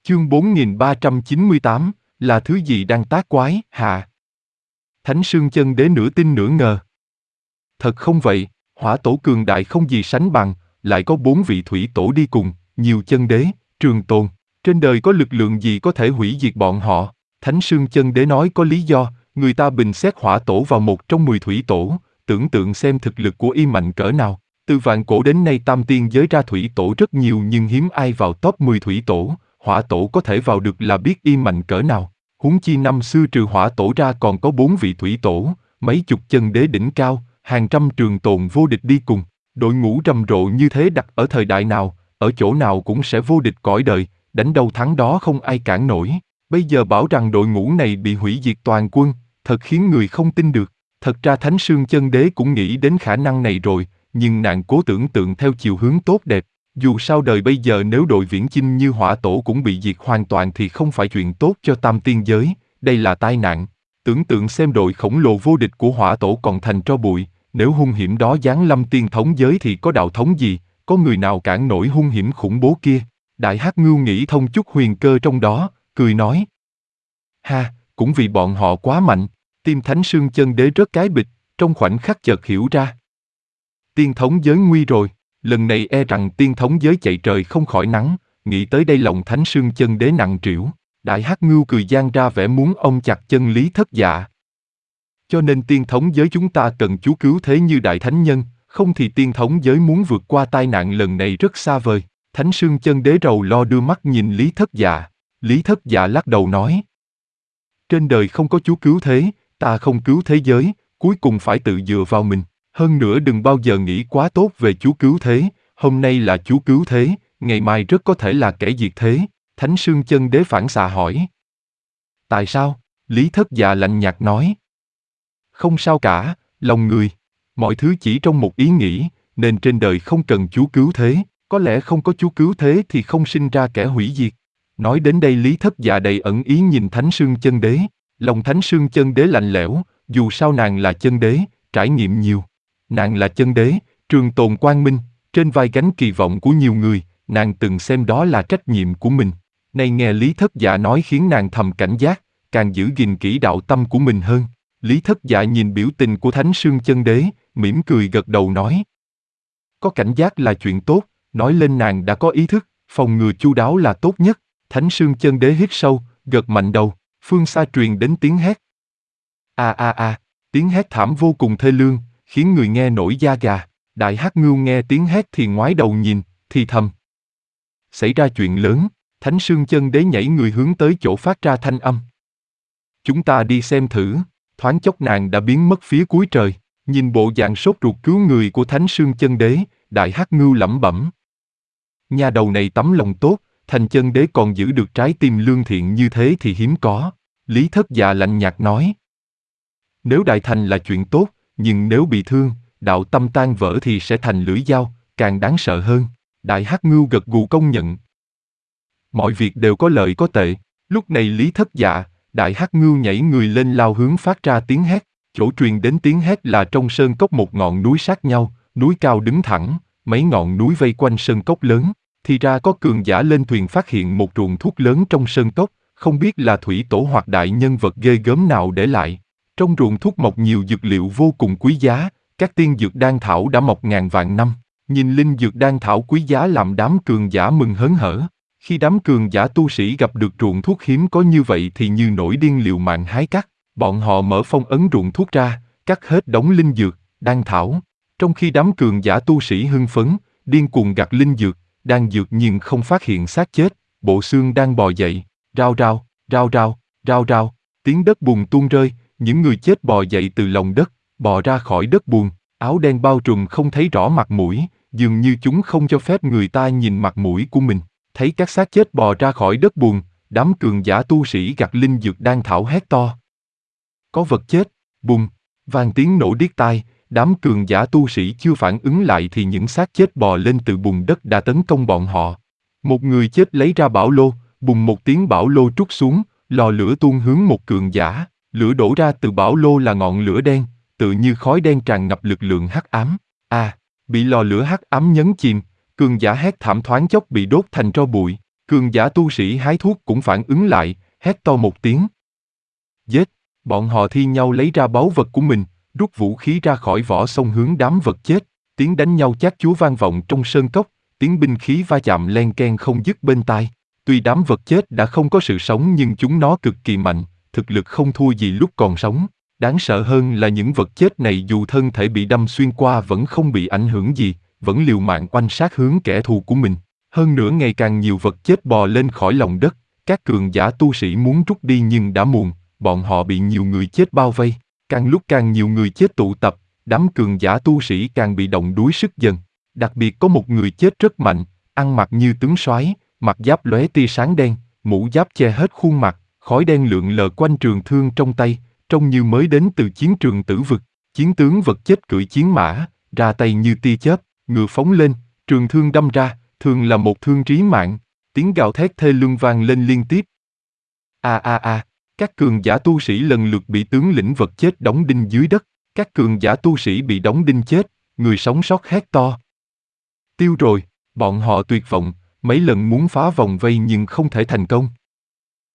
Chương 4398, là thứ gì đang tác quái, hạ? Thánh Sương Chân Đế nửa tin nửa ngờ. Thật không vậy, hỏa tổ cường đại không gì sánh bằng, lại có 4 vị thủy tổ đi cùng, nhiều chân đế, trường tồn. Trên đời có lực lượng gì có thể hủy diệt bọn họ? Thánh Sương Chân Đế nói có lý do, người ta bình xét hỏa tổ vào một trong 10 thủy tổ, tưởng tượng xem thực lực của y mạnh cỡ nào. Từ vạn cổ đến nay tam tiên giới ra thủy tổ rất nhiều nhưng hiếm ai vào top 10 thủy tổ, hỏa tổ có thể vào được là biết y mạnh cỡ nào. Huống chi năm xưa trừ hỏa tổ ra còn có 4 vị thủy tổ, mấy chục chân đế đỉnh cao, hàng trăm trường tồn vô địch đi cùng. Đội ngũ rầm rộ như thế đặt ở thời đại nào, ở chỗ nào cũng sẽ vô địch cõi đời, đánh đâu thắng đó không ai cản nổi. Bây giờ bảo rằng đội ngũ này bị hủy diệt toàn quân, thật khiến người không tin được. Thật ra Thánh Sương Chân Đế cũng nghĩ đến khả năng này rồi, nhưng nàng cố tưởng tượng theo chiều hướng tốt đẹp. Dù sao đời bây giờ nếu đội viễn chinh như hỏa tổ cũng bị diệt hoàn toàn thì không phải chuyện tốt cho tam tiên giới, đây là tai nạn. Tưởng tượng xem đội khổng lồ vô địch của hỏa tổ còn thành tro bụi, nếu hung hiểm đó giáng lâm tiên thống giới thì có đạo thống gì, có người nào cản nổi hung hiểm khủng bố kia. Đại Hắc Ngưu nghĩ thông chút huyền cơ trong đó, cười nói. Ha, cũng vì bọn họ quá mạnh, tim Thánh Sương Chân Đế rớt cái bịch, trong khoảnh khắc chợt hiểu ra. Tiên thống giới nguy rồi, lần này e rằng tiên thống giới chạy trời không khỏi nắng, nghĩ tới đây lòng Thánh Sương Chân Đế nặng trĩu. Đại Hắc Ngưu cười giang ra vẻ muốn ôm chặt chân Lý Thất Dạ. Cho nên tiên thống giới chúng ta cần chú cứu thế như đại thánh nhân, không thì tiên thống giới muốn vượt qua tai nạn lần này rất xa vời. Thánh Sương Chân Đế rầu lo đưa mắt nhìn Lý Thất Dạ. Lý Thất Dạ lắc đầu nói. Trên đời không có chú cứu thế, ta không cứu thế giới, cuối cùng phải tự dựa vào mình. Hơn nữa đừng bao giờ nghĩ quá tốt về chú cứu thế, hôm nay là chú cứu thế, ngày mai rất có thể là kẻ diệt thế. Thánh Sương Chân Đế phản xạ hỏi. Tại sao? Lý Thất Dạ lạnh nhạt nói. Không sao cả, lòng người, mọi thứ chỉ trong một ý nghĩ, nên trên đời không cần chú cứu thế, có lẽ không có chú cứu thế thì không sinh ra kẻ hủy diệt. Nói đến đây Lý Thất Dạ đầy ẩn ý nhìn Thánh Sương Chân Đế, lòng Thánh Sương Chân Đế lạnh lẽo, dù sao nàng là chân đế, trải nghiệm nhiều. Nàng là chân đế, trường tồn quang minh, trên vai gánh kỳ vọng của nhiều người, nàng từng xem đó là trách nhiệm của mình. Nay nghe Lý Thất Dạ nói khiến nàng thầm cảnh giác, càng giữ gìn kỹ đạo tâm của mình hơn. Lý Thất Dạ nhìn biểu tình của Thánh Sương Chân Đế, mỉm cười gật đầu nói. Có cảnh giác là chuyện tốt, nói lên nàng đã có ý thức, phòng ngừa chu đáo là tốt nhất. Thánh Sương Chân Đế hít sâu, gật mạnh đầu, phương xa truyền đến tiếng hét. Tiếng hét thảm vô cùng thê lương, khiến người nghe nổi da gà. Đại Hắc Ngưu nghe tiếng hét thì ngoái đầu nhìn, thì thầm. Xảy ra chuyện lớn, Thánh Sương Chân Đế nhảy người hướng tới chỗ phát ra thanh âm. Chúng ta đi xem thử, thoáng chốc nàng đã biến mất phía cuối trời, nhìn bộ dạng sốt ruột cứu người của Thánh Sương Chân Đế, Đại Hắc Ngưu lẩm bẩm. Nhà đầu này tấm lòng tốt, thành chân đế còn giữ được trái tim lương thiện như thế thì hiếm có. Lý Thất Dạ lạnh nhạt nói. Nếu đại thành là chuyện tốt, nhưng nếu bị thương, đạo tâm tan vỡ thì sẽ thành lưỡi dao, càng đáng sợ hơn. Đại Hắc Ngưu gật gù công nhận. Mọi việc đều có lợi có tệ. Lúc này Lý Thất Dạ, Đại Hắc Ngưu nhảy người lên lao hướng phát ra tiếng hét. Chỗ truyền đến tiếng hét là trong sơn cốc một ngọn núi sát nhau, núi cao đứng thẳng, mấy ngọn núi vây quanh sơn cốc lớn. Thì ra có cường giả lên thuyền phát hiện một ruộng thuốc lớn trong sơn cốc, không biết là thủy tổ hoặc đại nhân vật ghê gớm nào để lại. Trong ruộng thuốc mọc nhiều dược liệu vô cùng quý giá, các tiên dược đan thảo đã mọc ngàn vạn năm. Nhìn linh dược đan thảo quý giá làm đám cường giả mừng hớn hở. Khi đám cường giả tu sĩ gặp được ruộng thuốc hiếm có như vậy thì như nổi điên liều mạng hái cắt. Bọn họ mở phong ấn ruộng thuốc ra, cắt hết đống linh dược, đan thảo. Trong khi đám cường giả tu sĩ hưng phấn, điên cuồng gặt linh dược, đan dược nhưng không phát hiện xác chết, bộ xương đang bò dậy, rao rao, rao rao, rao rao, tiếng đất bùn tuôn rơi, những người chết bò dậy từ lòng đất, bò ra khỏi đất bùn, áo đen bao trùm không thấy rõ mặt mũi, dường như chúng không cho phép người ta nhìn mặt mũi của mình. Thấy các xác chết bò ra khỏi đất bùn, đám cường giả tu sĩ gặt linh dược đan thảo hét to. Có vật chết, bùm, vang tiếng nổ điếc tai, đám cường giả tu sĩ chưa phản ứng lại thì những xác chết bò lên từ bùn đất đã tấn công bọn họ. Một người chết lấy ra bảo lô, bùm một tiếng bảo lô trút xuống, lò lửa tuôn hướng một cường giả, lửa đổ ra từ bảo lô là ngọn lửa đen, tự như khói đen tràn ngập lực lượng hắc ám. Bị lò lửa hắc ám nhấn chìm, cường giả hét thảm thoáng chốc bị đốt thành tro bụi. Cường giả tu sĩ hái thuốc cũng phản ứng lại, hét to một tiếng. Giết! Bọn họ thi nhau lấy ra báu vật của mình, rút vũ khí ra khỏi vỏ xông hướng đám vật chết. Tiếng đánh nhau chát chúa vang vọng trong sơn cốc, tiếng binh khí va chạm len keng không dứt bên tai. Tuy đám vật chết đã không có sự sống nhưng chúng nó cực kỳ mạnh, thực lực không thua gì lúc còn sống. Đáng sợ hơn là những vật chết này dù thân thể bị đâm xuyên qua vẫn không bị ảnh hưởng gì, vẫn liều mạng oanh sát hướng kẻ thù của mình. Hơn nữa ngày càng nhiều vật chết bò lên khỏi lòng đất, các cường giả tu sĩ muốn rút đi nhưng đã muộn, bọn họ bị nhiều người chết bao vây. Càng lúc càng nhiều người chết tụ tập, đám cường giả tu sĩ càng bị động đuối sức dần. Đặc biệt có một người chết rất mạnh, ăn mặc như tướng soái, mặt giáp lóe tia sáng đen, mũ giáp che hết khuôn mặt, khói đen lượn lờ quanh trường thương trong tay, trông như mới đến từ chiến trường tử vực. Chiến tướng vật chết cưỡi chiến mã, ra tay như tia chớp, ngựa phóng lên, trường thương đâm ra, thường là một thương trí mạng. Tiếng gào thét thê lương vang lên liên tiếp. Các cường giả tu sĩ lần lượt bị tướng lĩnh vật chết đóng đinh dưới đất. Các cường giả tu sĩ bị đóng đinh chết, người sống sót hét to. Tiêu rồi, bọn họ tuyệt vọng, mấy lần muốn phá vòng vây nhưng không thể thành công.